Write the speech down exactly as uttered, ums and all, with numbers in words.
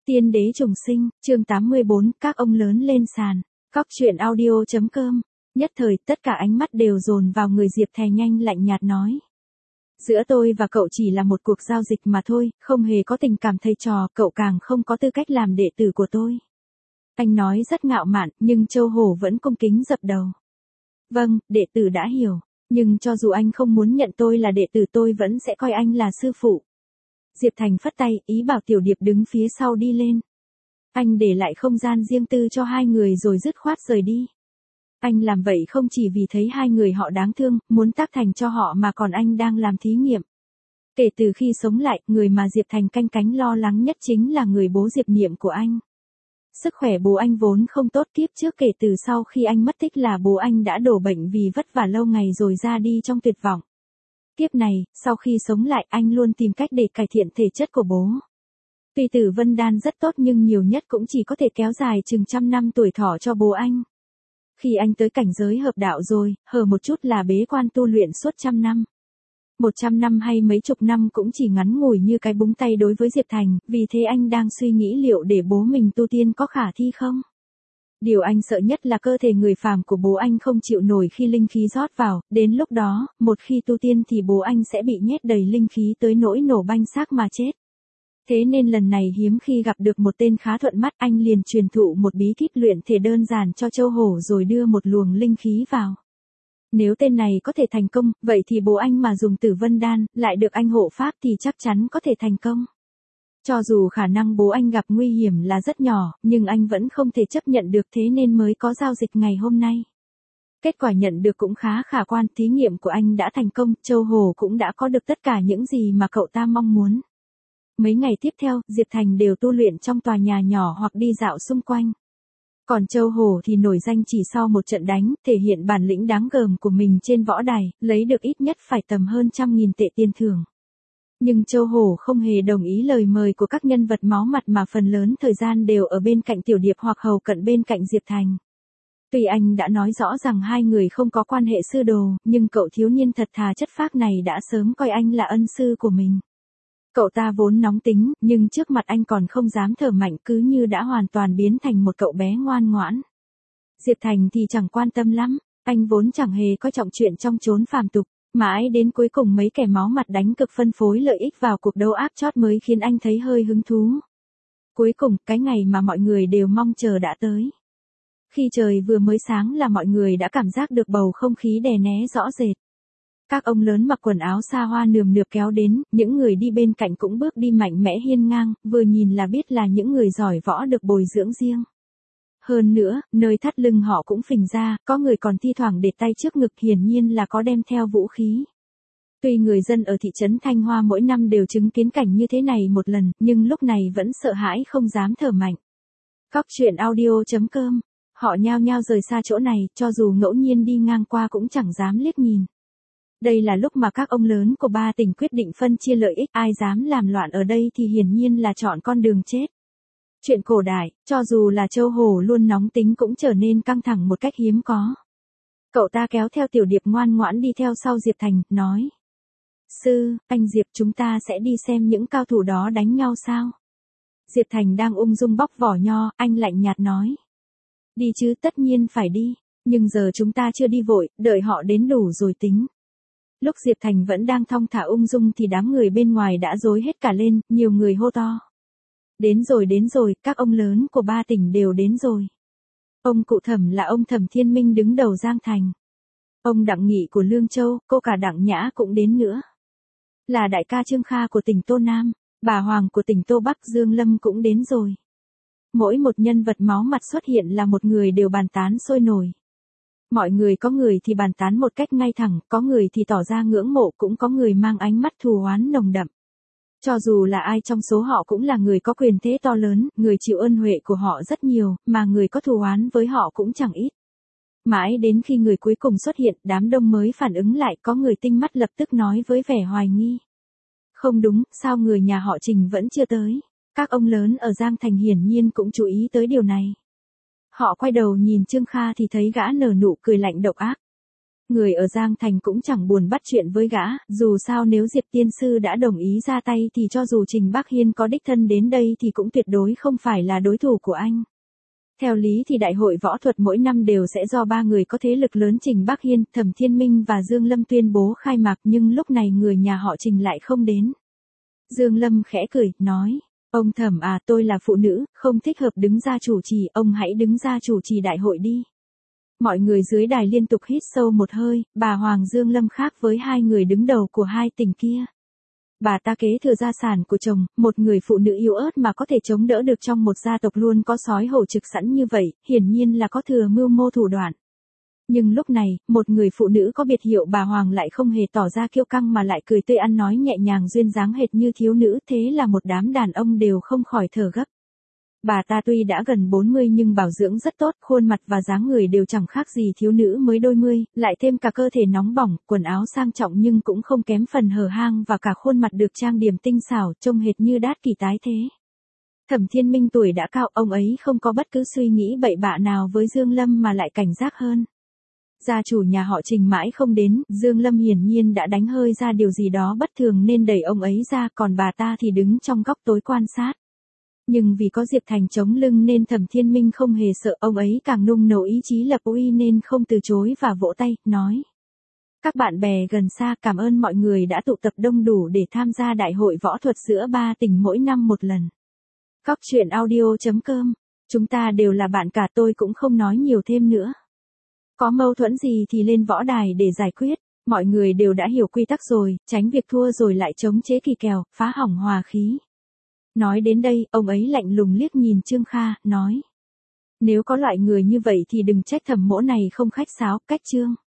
Tiên đế trùng sinh, chương tám mươi bốn, các ông lớn lên sàn. Cóc truyện audio chấm com. Nhất thời, tất cả ánh mắt đều dồn vào người Diệp Thè nhanh lạnh nhạt nói. Giữa tôi và cậu chỉ là một cuộc giao dịch mà thôi, không hề có tình cảm thầy trò, cậu càng không có tư cách làm đệ tử của tôi. Anh nói rất ngạo mạn, nhưng Châu Hổ vẫn cung kính dập đầu. Vâng, đệ tử đã hiểu, nhưng cho dù anh không muốn nhận tôi là đệ tử tôi vẫn sẽ coi anh là sư phụ. Diệp Thành phất tay, ý bảo Tiểu Điệp đứng phía sau đi lên. Anh để lại không gian riêng tư cho hai người rồi dứt khoát rời đi. Anh làm vậy không chỉ vì thấy hai người họ đáng thương, muốn tác thành cho họ mà còn anh đang làm thí nghiệm. Kể từ khi sống lại, người mà Diệp Thành canh cánh lo lắng nhất chính là người bố Diệp Niệm của anh. Sức khỏe bố anh vốn không tốt, kiếp trước kể từ sau khi anh mất tích là bố anh đã đổ bệnh vì vất vả lâu ngày rồi ra đi trong tuyệt vọng. Kiếp này, sau khi sống lại anh luôn tìm cách để cải thiện thể chất của bố. Tuy Tử Vân Đan rất tốt nhưng nhiều nhất cũng chỉ có thể kéo dài chừng trăm năm tuổi thọ cho bố anh. Khi anh tới cảnh giới hợp đạo rồi, hở một chút là bế quan tu luyện suốt trăm năm. Một trăm năm hay mấy chục năm cũng chỉ ngắn ngủi như cái búng tay đối với Diệp Thành, vì thế anh đang suy nghĩ liệu để bố mình tu tiên có khả thi không? Điều anh sợ nhất là cơ thể người phàm của bố anh không chịu nổi khi linh khí rót vào, đến lúc đó, một khi tu tiên thì bố anh sẽ bị nhét đầy linh khí tới nỗi nổ banh xác mà chết. Thế nên lần này hiếm khi gặp được một tên khá thuận mắt, anh liền truyền thụ một bí kíp luyện thể đơn giản cho Châu Hổ rồi đưa một luồng linh khí vào. Nếu tên này có thể thành công, vậy thì bố anh mà dùng Tử Vân Đan, lại được anh hộ pháp thì chắc chắn có thể thành công. Cho dù khả năng bố anh gặp nguy hiểm là rất nhỏ, nhưng anh vẫn không thể chấp nhận được, thế nên mới có giao dịch ngày hôm nay. Kết quả nhận được cũng khá khả quan, thí nghiệm của anh đã thành công, Châu Hổ cũng đã có được tất cả những gì mà cậu ta mong muốn. Mấy ngày tiếp theo, Diệp Thành đều tu luyện trong tòa nhà nhỏ hoặc đi dạo xung quanh. Còn Châu Hổ thì nổi danh chỉ sau một trận đánh, thể hiện bản lĩnh đáng gờm của mình trên võ đài, lấy được ít nhất phải tầm hơn trăm nghìn tệ tiền thưởng. Nhưng Châu Hổ không hề đồng ý lời mời của các nhân vật máu mặt mà phần lớn thời gian đều ở bên cạnh Tiểu Điệp hoặc hầu cận bên cạnh Diệp Thành. Tuy anh đã nói rõ rằng hai người không có quan hệ sư đồ, nhưng cậu thiếu niên thật thà chất phác này đã sớm coi anh là ân sư của mình. Cậu ta vốn nóng tính, nhưng trước mặt anh còn không dám thở mạnh, cứ như đã hoàn toàn biến thành một cậu bé ngoan ngoãn. Diệp Thành thì chẳng quan tâm lắm, anh vốn chẳng hề coi trọng chuyện trong chốn phàm tục, mãi đến cuối cùng mấy kẻ máu mặt đánh cực phân phối lợi ích vào cuộc đấu áp chót mới khiến anh thấy hơi hứng thú. Cuối cùng, cái ngày mà mọi người đều mong chờ đã tới. Khi trời vừa mới sáng là mọi người đã cảm giác được bầu không khí đè né rõ rệt. Các ông lớn mặc quần áo xa hoa nườm nượp kéo đến, những người đi bên cạnh cũng bước đi mạnh mẽ hiên ngang, vừa nhìn là biết là những người giỏi võ được bồi dưỡng riêng. Hơn nữa, nơi thắt lưng họ cũng phình ra, có người còn thi thoảng để tay trước ngực, hiển nhiên là có đem theo vũ khí. Tuy người dân ở thị trấn Thanh Hoa mỗi năm đều chứng kiến cảnh như thế này một lần, nhưng lúc này vẫn sợ hãi không dám thở mạnh. Cóc truyện audio chấm com. Họ nhao nhao rời xa chỗ này, cho dù ngẫu nhiên đi ngang qua cũng chẳng dám liếc nhìn. Đây là lúc mà các ông lớn của ba tỉnh quyết định phân chia lợi ích, ai dám làm loạn ở đây thì hiển nhiên là chọn con đường chết. Chuyện cổ đại, cho dù là Châu Hổ luôn nóng tính cũng trở nên căng thẳng một cách hiếm có. Cậu ta kéo theo Tiểu Điệp ngoan ngoãn đi theo sau Diệp Thành, nói. Sư, anh Diệp, chúng ta sẽ đi xem những cao thủ đó đánh nhau sao? Diệp Thành đang ung dung bóc vỏ nho, anh lạnh nhạt nói. Đi chứ, tất nhiên phải đi, nhưng giờ chúng ta chưa đi vội, đợi họ đến đủ rồi tính. Lúc Diệp Thành vẫn đang thong thả ung dung thì đám người bên ngoài đã rối hết cả lên, nhiều người hô to. Đến rồi đến rồi, các ông lớn của ba tỉnh đều đến rồi. Ông cụ Thẩm là ông Thẩm Thiên Minh đứng đầu Giang Thành. Ông Đặng Nghị của Lương Châu, cô cả Đặng Nhã cũng đến nữa. Là đại ca Trương Kha của tỉnh Tô Nam, bà Hoàng của tỉnh Tô Bắc Dương Lâm cũng đến rồi. Mỗi một nhân vật máu mặt xuất hiện là một người đều bàn tán sôi nổi. Mọi người có người thì bàn tán một cách ngay thẳng, có người thì tỏ ra ngưỡng mộ, cũng có người mang ánh mắt thù oán nồng đậm. Cho dù là ai trong số họ cũng là người có quyền thế to lớn, người chịu ơn huệ của họ rất nhiều, mà người có thù oán với họ cũng chẳng ít. Mãi đến khi người cuối cùng xuất hiện, đám đông mới phản ứng lại, có người tinh mắt lập tức nói với vẻ hoài nghi. Không đúng, sao người nhà họ Trình vẫn chưa tới? Các ông lớn ở Giang Thành hiển nhiên cũng chú ý tới điều này. Họ quay đầu nhìn Trương Kha thì thấy gã nở nụ cười lạnh độc ác. Người ở Giang Thành cũng chẳng buồn bắt chuyện với gã, dù sao nếu Diệp tiên sư đã đồng ý ra tay thì cho dù Trình Bắc Hiên có đích thân đến đây thì cũng tuyệt đối không phải là đối thủ của anh. Theo lý thì đại hội võ thuật mỗi năm đều sẽ do ba người có thế lực lớn Trình Bắc Hiên, Thẩm Thiên Minh và Dương Lâm tuyên bố khai mạc, nhưng lúc này người nhà họ Trình lại không đến. Dương Lâm khẽ cười, nói, ông Thẩm à, tôi là phụ nữ, không thích hợp đứng ra chủ trì, ông hãy đứng ra chủ trì đại hội đi. Mọi người dưới đài liên tục hít sâu một hơi, bà Hoàng Dương Lâm khác với hai người đứng đầu của hai tỉnh kia. Bà ta kế thừa gia sản của chồng, một người phụ nữ yếu ớt mà có thể chống đỡ được trong một gia tộc luôn có sói hổ trực sẵn như vậy, hiển nhiên là có thừa mưu mô thủ đoạn. Nhưng lúc này, một người phụ nữ có biệt hiệu bà Hoàng lại không hề tỏ ra kiêu căng mà lại cười tươi ăn nói nhẹ nhàng duyên dáng hệt như thiếu nữ, thế là một đám đàn ông đều không khỏi thở gấp. Bà ta tuy đã gần bốn mươi nhưng bảo dưỡng rất tốt, khuôn mặt và dáng người đều chẳng khác gì thiếu nữ mới đôi mươi, lại thêm cả cơ thể nóng bỏng, quần áo sang trọng nhưng cũng không kém phần hở hang và cả khuôn mặt được trang điểm tinh xảo, trông hệt như đát kỷ tái thế. Thẩm Thiên Minh tuổi đã cao, ông ấy không có bất cứ suy nghĩ bậy bạ nào với Dương Lâm mà lại cảnh giác hơn. Gia chủ nhà họ Trình mãi không đến, Dương Lâm hiển nhiên đã đánh hơi ra điều gì đó bất thường nên đẩy ông ấy ra, còn bà ta thì đứng trong góc tối quan sát. Nhưng vì có Diệp Thành chống lưng nên Thẩm Thiên Minh không hề sợ, ông ấy càng nung nấu ý chí lập uy nên không từ chối và vỗ tay, nói. Các bạn bè gần xa, cảm ơn mọi người đã tụ tập đông đủ để tham gia đại hội võ thuật giữa ba tỉnh mỗi năm một lần. Cóc truyện audio chấm com, chúng ta đều là bạn cả, tôi cũng không nói nhiều thêm nữa. Có mâu thuẫn gì thì lên võ đài để giải quyết, mọi người đều đã hiểu quy tắc rồi, tránh việc thua rồi lại chống chế kỳ kèo, phá hỏng hòa khí. Nói đến đây, ông ấy lạnh lùng liếc nhìn Trương Kha, nói. Nếu có loại người như vậy thì đừng trách Thẩm mỗ này không khách sáo, cách Trương.